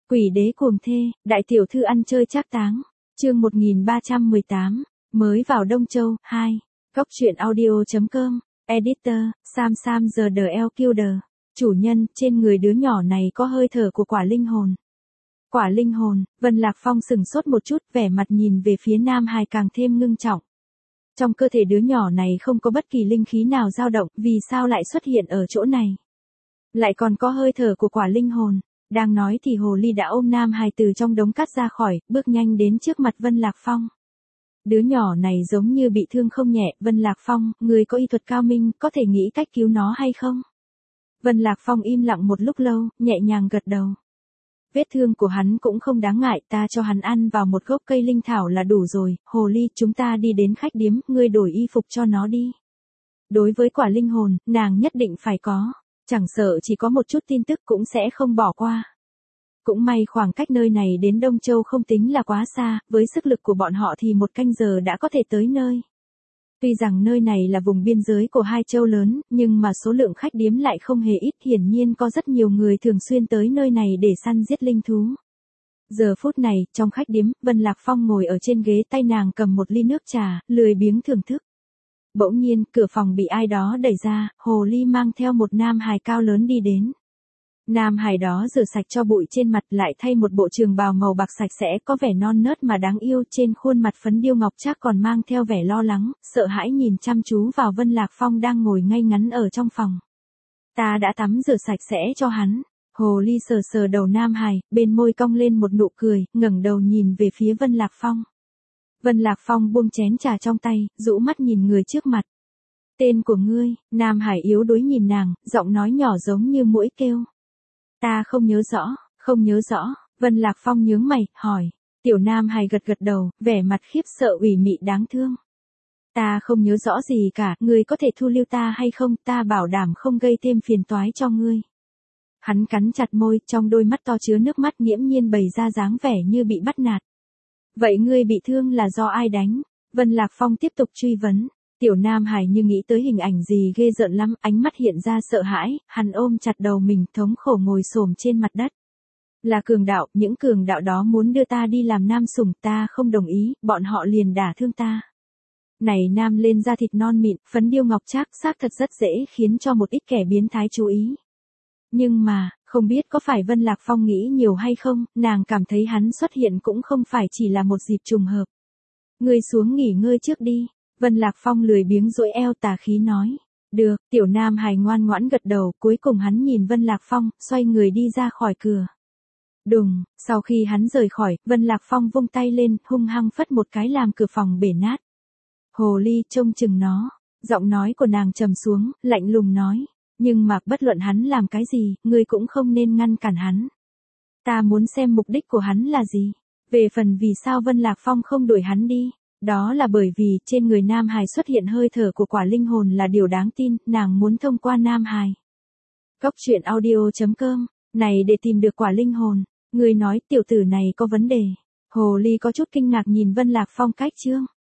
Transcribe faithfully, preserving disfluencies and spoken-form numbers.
Quỷ đế cuồng thê, đại tiểu thư ăn chơi trác táng. Chương một nghìn ba trăm mười tám, mới vào Đông Châu, hai. Góc truyện audio chấm com, Editor, Sam Sam The L Killer. Chủ nhân, trên người đứa nhỏ này có hơi thở của quả linh hồn. Quả linh hồn, Vân Lạc Phong sừng sốt một chút, vẻ mặt nhìn về phía Nam Hải càng thêm ngưng trọng. Trong cơ thể đứa nhỏ này không có bất kỳ linh khí nào dao động, vì sao lại xuất hiện ở chỗ này? Lại còn có hơi thở của quả linh hồn. Đang nói thì hồ ly đã ôm Nam Hải từ trong đống cát ra khỏi, bước nhanh đến trước mặt Vân Lạc Phong. Đứa nhỏ này giống như bị thương không nhẹ, Vân Lạc Phong, người có y thuật cao minh, có thể nghĩ cách cứu nó hay không? Vân Lạc Phong im lặng một lúc lâu, nhẹ nhàng gật đầu. Vết thương của hắn cũng không đáng ngại, ta cho hắn ăn vào một gốc cây linh thảo là đủ rồi, hồ ly, chúng ta đi đến khách điếm, ngươi đổi y phục cho nó đi. Đối với quả linh hồn, nàng nhất định phải có, chẳng sợ chỉ có một chút tin tức cũng sẽ không bỏ qua. Cũng may khoảng cách nơi này đến Đông Châu không tính là quá xa, với sức lực của bọn họ thì một canh giờ đã có thể tới nơi. Tuy rằng nơi này là vùng biên giới của hai châu lớn, nhưng mà số lượng khách điếm lại không hề ít, hiển nhiên có rất nhiều người thường xuyên tới nơi này để săn giết linh thú. Giờ phút này, trong khách điếm, Vân Lạc Phong ngồi ở trên ghế, tay nàng cầm một ly nước trà, lười biếng thưởng thức. Bỗng nhiên, cửa phòng bị ai đó đẩy ra, hồ ly mang theo một nam hài cao lớn đi đến. Nam hài đó rửa sạch cho bụi trên mặt, lại thay một bộ trường bào màu bạc sạch sẽ, có vẻ non nớt mà đáng yêu, trên khuôn mặt phấn điêu ngọc trác còn mang theo vẻ lo lắng, sợ hãi nhìn chăm chú vào Vân Lạc Phong đang ngồi ngay ngắn ở trong phòng. Ta đã tắm rửa sạch sẽ cho hắn. Hồ ly sờ sờ đầu Nam hài, bên môi cong lên một nụ cười, ngẩng đầu nhìn về phía Vân Lạc Phong. Vân Lạc Phong buông chén trà trong tay, rũ mắt nhìn người trước mặt. Tên của ngươi? Nam Hải yếu đuối nhìn nàng, giọng nói nhỏ giống như muỗi kêu. Ta không nhớ rõ, không nhớ rõ. Vân Lạc Phong nhướng mày, hỏi. Tiểu Nam Hải gật gật đầu, vẻ mặt khiếp sợ ủy mị đáng thương. Ta không nhớ rõ gì cả, ngươi có thể thu lưu ta hay không, ta bảo đảm không gây thêm phiền toái cho ngươi. Hắn cắn chặt môi, trong đôi mắt to chứa nước mắt nghiễm nhiên bày ra dáng vẻ như bị bắt nạt. Vậy ngươi bị thương là do ai đánh? Vân Lạc Phong tiếp tục truy vấn. Tiểu Nam Hải như nghĩ tới hình ảnh gì ghê rợn lắm, ánh mắt hiện ra sợ hãi, hắn ôm chặt đầu mình, thống khổ ngồi xổm trên mặt đất. Là cường đạo, những cường đạo đó muốn đưa ta đi làm nam sủng, ta không đồng ý, bọn họ liền đả thương ta. Này nam lên da thịt non mịn, phấn điêu ngọc trác, xác thật rất dễ khiến cho một ít kẻ biến thái chú ý. Nhưng mà, không biết có phải Vân Lạc Phong nghĩ nhiều hay không, nàng cảm thấy hắn xuất hiện cũng không phải chỉ là một dịp trùng hợp. Ngươi xuống nghỉ ngơi trước đi. Vân Lạc Phong lười biếng duỗi eo tà khí nói. Được, tiểu Nam Hải ngoan ngoãn gật đầu, cuối cùng hắn nhìn Vân Lạc Phong, xoay người đi ra khỏi cửa. Đùng, sau khi hắn rời khỏi, Vân Lạc Phong vung tay lên, hung hăng phất một cái làm cửa phòng bể nát. Hồ ly trông chừng nó, giọng nói của nàng trầm xuống, lạnh lùng nói. Nhưng mà, bất luận hắn làm cái gì, ngươi cũng không nên ngăn cản hắn. Ta muốn xem mục đích của hắn là gì. Về phần vì sao Vân Lạc Phong không đuổi hắn đi. Đó là bởi vì trên người Nam Hải xuất hiện hơi thở của quả linh hồn là điều đáng tin, nàng muốn thông qua Nam Hải. Góc truyện audio chấm com, này để tìm được quả linh hồn, người nói tiểu tử này có vấn đề. Hồ ly có chút kinh ngạc nhìn Vân Lạc Phong cách chương.